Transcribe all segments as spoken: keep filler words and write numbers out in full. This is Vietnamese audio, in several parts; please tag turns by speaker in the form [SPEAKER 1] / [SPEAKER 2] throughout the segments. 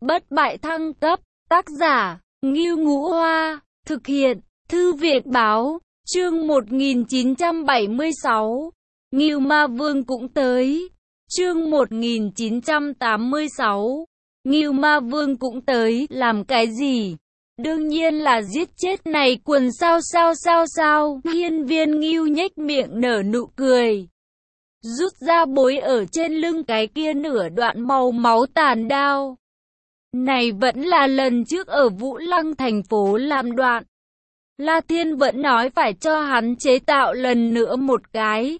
[SPEAKER 1] Bất bại thăng cấp, tác giả, Ngưu Ngũ Hoa, thực hiện, Thư viện báo, chương một nghìn chín trăm bảy mươi sáu, Ngưu Ma Vương cũng tới, chương một nghìn chín trăm tám mươi sáu, Ngưu Ma Vương cũng tới, làm cái gì? Đương nhiên là giết chết này quần sao sao sao sao, hiên viên Ngưu nhếch miệng nở nụ cười. Rút ra bối ở trên lưng cái kia nửa đoạn màu máu tàn đao. Này vẫn là lần trước ở Vũ Lăng thành phố làm đoạn. La Thiên vẫn nói phải cho hắn chế tạo lần nữa một cái.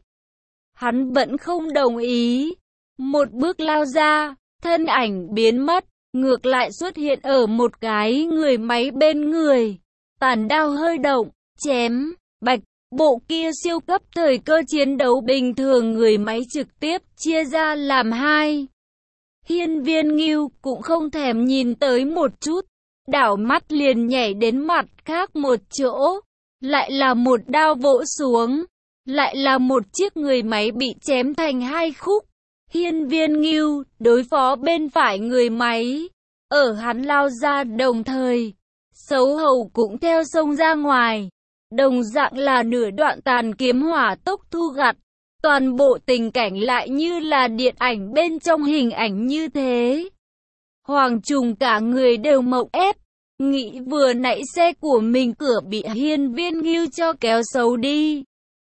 [SPEAKER 1] Hắn vẫn không đồng ý. Một bước lao ra, thân ảnh biến mất, ngược lại xuất hiện ở một cái người máy bên người. Tàn đao hơi động, chém, bạch. Bộ kia siêu cấp thời cơ chiến đấu bình thường người máy trực tiếp chia ra làm hai. Hiên viên Ngưu cũng không thèm nhìn tới một chút, đảo mắt liền nhảy đến mặt khác một chỗ. Lại là một đao vỗ xuống, lại là một chiếc người máy bị chém thành hai khúc. Hiên viên Ngưu đối phó bên phải người máy, ở hắn lao ra đồng thời, Sấu Hầu cũng theo sông ra ngoài. Đồng dạng là nửa đoạn tàn kiếm hỏa tốc thu gặt, toàn bộ tình cảnh lại như là điện ảnh bên trong hình ảnh như thế. Hoàng Trùng cả người đều mộng ép, nghĩ vừa nãy xe của mình cửa bị hiên viên Ngưu cho kéo xấu đi.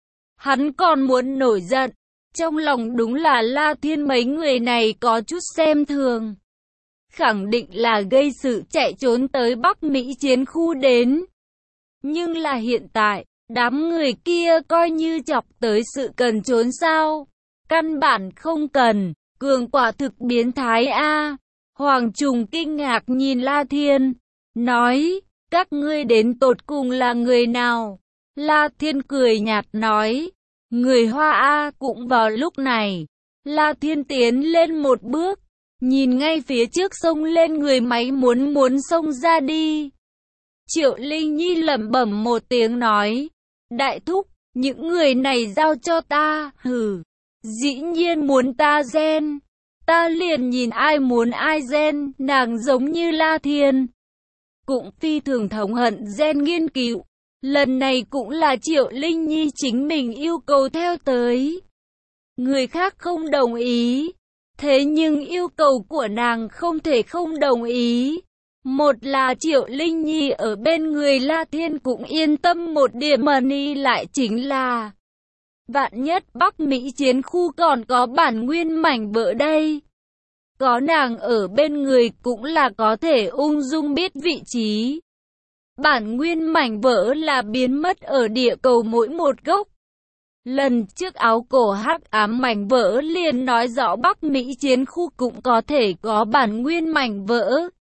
[SPEAKER 1] Hắn còn muốn nổi giận, trong lòng đúng là La Thiên mấy người này có chút xem thường. Khẳng định là gây sự chạy trốn tới Bắc Mỹ chiến khu đến. Nhưng là hiện tại, đám người kia coi như chọc tới sự cần trốn sao? Căn bản không cần, cường quả thực biến thái a. Hoàng Trùng kinh ngạc nhìn La Thiên, nói, các ngươi đến tột cùng là người nào? La Thiên cười nhạt nói, người Hoa a. Cũng vào lúc này, La Thiên tiến lên một bước, nhìn ngay phía trước xông lên người máy muốn muốn xông ra đi. Triệu Linh Nhi lẩm bẩm một tiếng nói, đại thúc, những người này giao cho ta, hừ, dĩ nhiên muốn ta gen, ta liền nhìn ai muốn ai gen, nàng giống như La Thiên. Cũng phi thường thống hận gen nghiên cứu, lần này cũng là Triệu Linh Nhi chính mình yêu cầu theo tới. Người khác không đồng ý, thế nhưng yêu cầu của nàng không thể không đồng ý. Một là Triệu Linh Nhi ở bên người La Thiên cũng yên tâm một điểm, mà ni lại chính là vạn nhất Bắc Mỹ chiến khu còn có bản nguyên mảnh vỡ đây. Có nàng ở bên người cũng là có thể ung dung biết vị trí. Bản nguyên mảnh vỡ là biến mất ở địa cầu mỗi một gốc. Lần trước áo cổ hắc ám mảnh vỡ liền nói rõ Bắc Mỹ chiến khu cũng có thể có bản nguyên mảnh vỡ.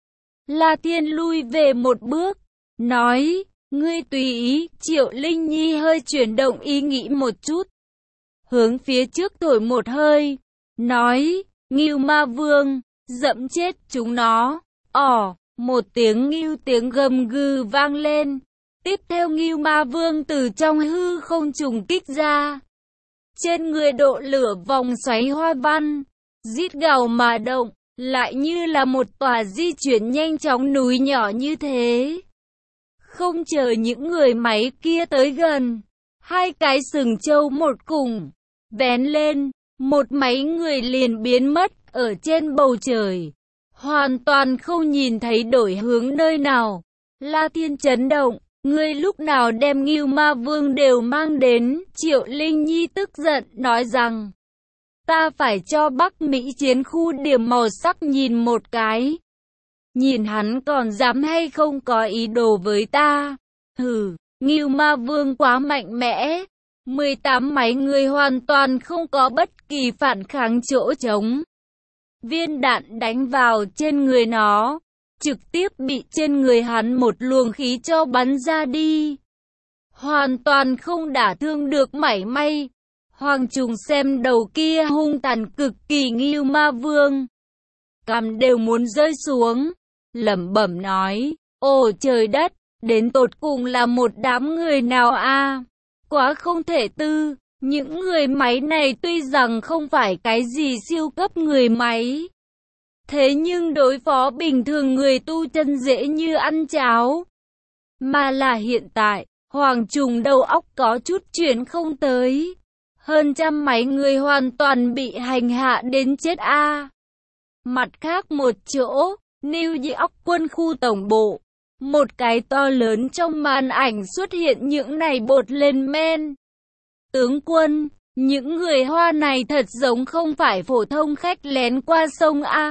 [SPEAKER 1] La Thiên lui về một bước, nói, ngươi tùy ý. Triệu Linh Nhi hơi chuyển động ý nghĩ một chút, hướng phía trước thổi một hơi, nói, Ngưu Ma Vương, dẫm chết chúng nó. Ỏ, một tiếng ngưu tiếng gầm gừ vang lên, tiếp theo Ngưu Ma Vương từ trong hư không trùng kích ra. Trên người độ lửa vòng xoáy hoa văn, rít gào mà động. Lại như là một tòa di chuyển nhanh chóng núi nhỏ như thế. Không chờ những người máy kia tới gần, hai cái sừng trâu một cùng vén lên, một máy người liền biến mất ở trên bầu trời, hoàn toàn không nhìn thấy đổi hướng nơi nào. La Thiên chấn động, ngươi lúc nào đem Ngưu Ma Vương đều mang đến? Triệu Linh Nhi tức giận nói rằng, ta phải cho Bắc Mỹ chiến khu điểm màu sắc nhìn một cái. Nhìn hắn còn dám hay không có ý đồ với ta. Hừ, Ngưu Ma Vương quá mạnh mẽ. mười tám máy người hoàn toàn không có bất kỳ phản kháng chỗ trống. Viên đạn đánh vào trên người nó, trực tiếp bị trên người hắn một luồng khí cho bắn ra đi. Hoàn toàn không đả thương được mảy may. Hoàng Trùng xem đầu kia hung tàn cực kỳ Ngưu Ma Vương, cằm đều muốn rơi xuống, lẩm bẩm nói, ồ trời đất, đến tột cùng là một đám người nào a? Quá không thể tư, những người máy này tuy rằng không phải cái gì siêu cấp người máy, Thế nhưng đối phó bình thường người tu chân dễ như ăn cháo. Mà là hiện tại, Hoàng Trùng đầu óc có chút chuyển không tới. Hơn trăm mấy người hoàn toàn bị hành hạ đến chết a. À. Mặt khác một chỗ, New York quân khu tổng bộ. Một cái to lớn trong màn ảnh xuất hiện những này bột lên men. Tướng quân, những người Hoa này thật giống không phải phổ thông khách lén qua sông A.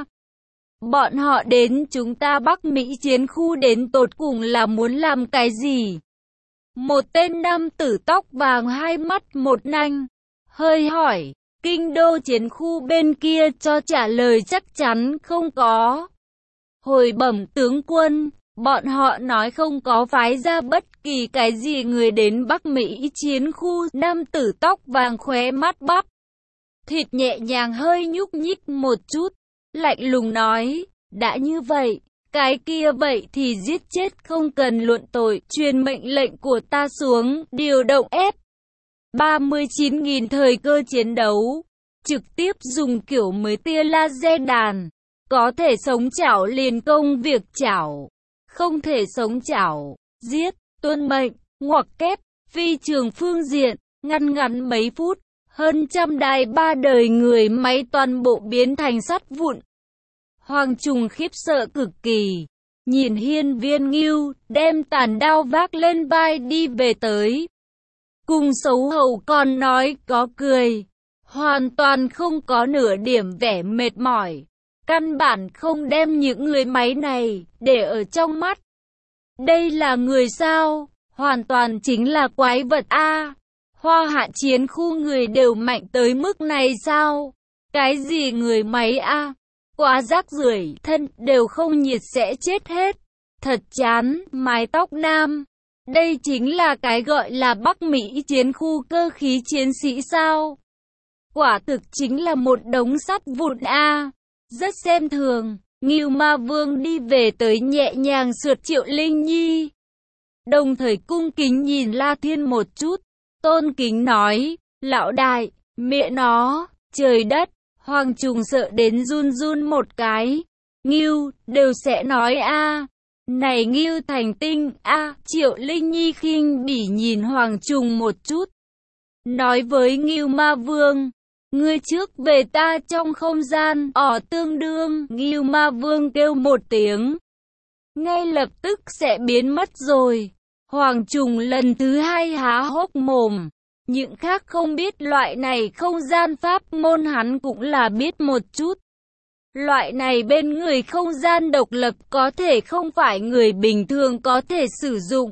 [SPEAKER 1] Bọn họ đến chúng ta Bắc Mỹ chiến khu đến tột cùng là muốn làm cái gì? Một tên nam tử tóc vàng hai mắt một nanh, hơi hỏi, kinh đô chiến khu bên kia cho trả lời chắc chắn không có. Hồi bẩm tướng quân, bọn họ nói không có phái ra bất kỳ cái gì người đến Bắc Mỹ chiến khu. Nam tử tóc vàng khóe mắt bắp thịt nhẹ nhàng hơi nhúc nhích một chút, lạnh lùng nói, đã như vậy, cái kia vậy thì giết chết không cần luận tội, truyền mệnh lệnh của ta xuống, điều động F ba mươi chín nghìn thời cơ chiến đấu, trực tiếp dùng kiểu mới tia laser đàn, có thể sống chảo liền công việc chảo, không thể sống chảo, giết, tuân mệnh, ngoặc kép, phi trường phương diện, ngăn ngắn mấy phút, hơn trăm đài ba đời người máy toàn bộ biến thành sắt vụn. Hoàng Trùng khiếp sợ cực kỳ, nhìn Hiên Viên Ngưu, đem tàn đao vác lên vai đi về tới. Cùng xấu hổ còn nói có cười, hoàn toàn không có nửa điểm vẻ mệt mỏi, căn bản không đem những người máy này để ở trong mắt. Đây là người sao? Hoàn toàn chính là quái vật a. Hoa Hạ chiến khu người đều mạnh tới mức này sao? Cái gì người máy a? Quá rác rưởi, thân đều không nhiệt sẽ chết hết. Thật chán, mái tóc nam. Đây chính là cái gọi là Bắc Mỹ chiến khu cơ khí chiến sĩ sao? Quả thực chính là một đống sắt vụn a. Rất xem thường. Ngưu Ma Vương đi về tới nhẹ nhàng sượt Triệu Linh Nhi. Đồng thời cung kính nhìn La Thiên một chút. Tôn kính nói, lão đại, mẹ nó, trời đất. Hoàng Trùng sợ đến run run một cái. Ngưu, đều sẽ nói a. Này Ngưu thành tinh a. Triệu Linh Nhi khinh bỉ nhìn Hoàng Trùng một chút. Nói với Ngưu Ma Vương, ngươi trước về ta trong không gian, ỏ tương đương. Ngưu Ma Vương kêu một tiếng, ngay lập tức sẽ biến mất rồi. Hoàng Trùng lần thứ hai há hốc mồm. Những khác không biết loại này không gian pháp môn hắn cũng là biết một chút. Loại này bên người không gian độc lập có thể không phải người bình thường có thể sử dụng.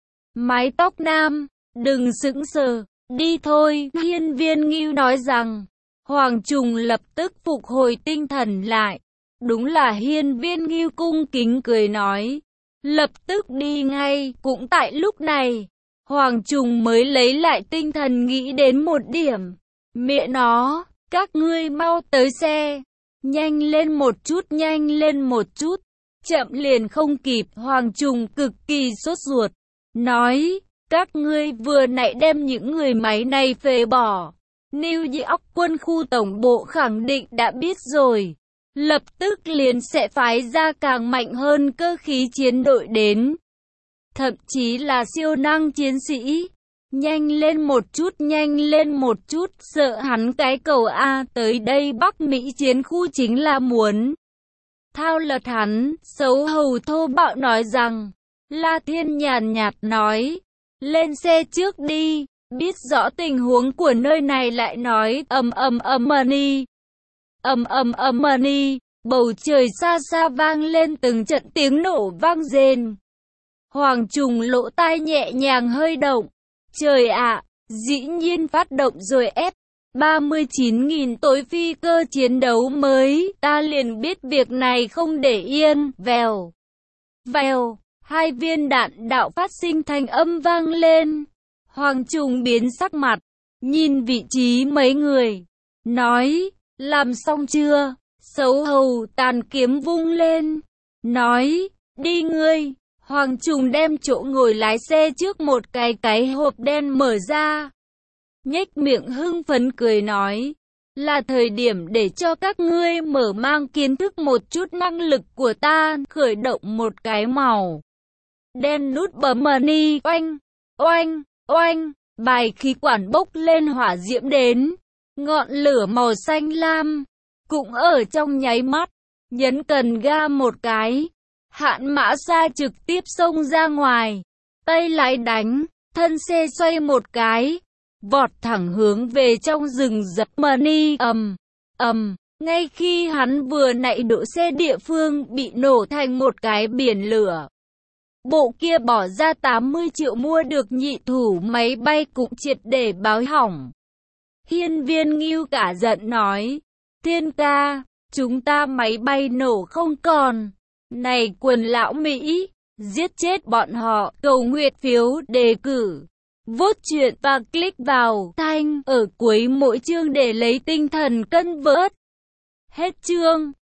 [SPEAKER 1] Mái tóc nam, đừng sững sờ, đi thôi. Hiên Viên Ngưu nói rằng, Hoàng Trùng lập tức phục hồi tinh thần lại. Đúng là Hiên Viên Ngưu cung kính cười nói, lập tức đi ngay. Cũng tại lúc này, Hoàng Trùng mới lấy lại tinh thần nghĩ đến một điểm. Mẹ nó, các ngươi mau tới xe. Nhanh lên một chút, nhanh lên một chút. Chậm liền không kịp. Hoàng Trùng cực kỳ sốt ruột. Nói, các ngươi vừa nãy đem những người máy này phế bỏ. New York quân khu tổng bộ khẳng định đã biết rồi. Lập tức liền sẽ phái ra càng mạnh hơn cơ khí chiến đội đến. Thậm chí là siêu năng chiến sĩ. Nhanh lên một chút, nhanh lên một chút, sợ hắn cái cầu A tới đây Bắc Mỹ chiến khu chính là muốn thao lật hắn. Xấu hầu thô bạo nói rằng, La Thiên nhàn nhạt nói, lên xe trước đi, biết rõ tình huống của nơi này lại nói, ầm ầm ầm money, ầm ầm ầm money, bầu trời xa xa vang lên từng trận tiếng nổ vang rền. Hoàng Trùng lỗ tai nhẹ nhàng hơi động. Trời ạ, à, dĩ nhiên phát động rồi. F ba mươi chín nghìn tối phi cơ chiến đấu mới, ta liền biết việc này không để yên. Vèo, vèo, hai viên đạn đạo phát sinh thanh âm vang lên. Hoàng Trùng biến sắc mặt, nhìn vị trí mấy người, nói, làm xong chưa? Xấu hầu tàn kiếm vung lên, nói, đi ngươi. Hoàng Trùng đem chỗ ngồi lái xe trước một cái cái hộp đen mở ra. Nhếch miệng hưng phấn cười nói, là thời điểm để cho các ngươi mở mang kiến thức một chút năng lực của ta, khởi động một cái màu đen nút bấm money, oanh, oanh, oanh, bài khí quản bốc lên hỏa diễm đến, ngọn lửa màu xanh lam, cũng ở trong nháy mắt, nhấn cần ga một cái, Hạn Mã Sa trực tiếp xông ra ngoài, tay lái đánh, thân xe xoay một cái, vọt thẳng hướng về trong rừng rậm money, ầm, ầm, ngay khi hắn vừa nãy đỗ xe địa phương bị nổ thành một cái biển lửa. Bộ kia bỏ ra tám mươi triệu mua được nhị thủ máy bay cũng triệt để báo hỏng. Hiên Viên Ngưu cả giận nói, Thiên ca, chúng ta máy bay nổ không còn. Này quần lão Mỹ, giết chết bọn họ, cầu nguyện phiếu đề cử. Vote chuyện và click vào thanh ở cuối mỗi chương để lấy tinh thần cân vớt. Hết chương.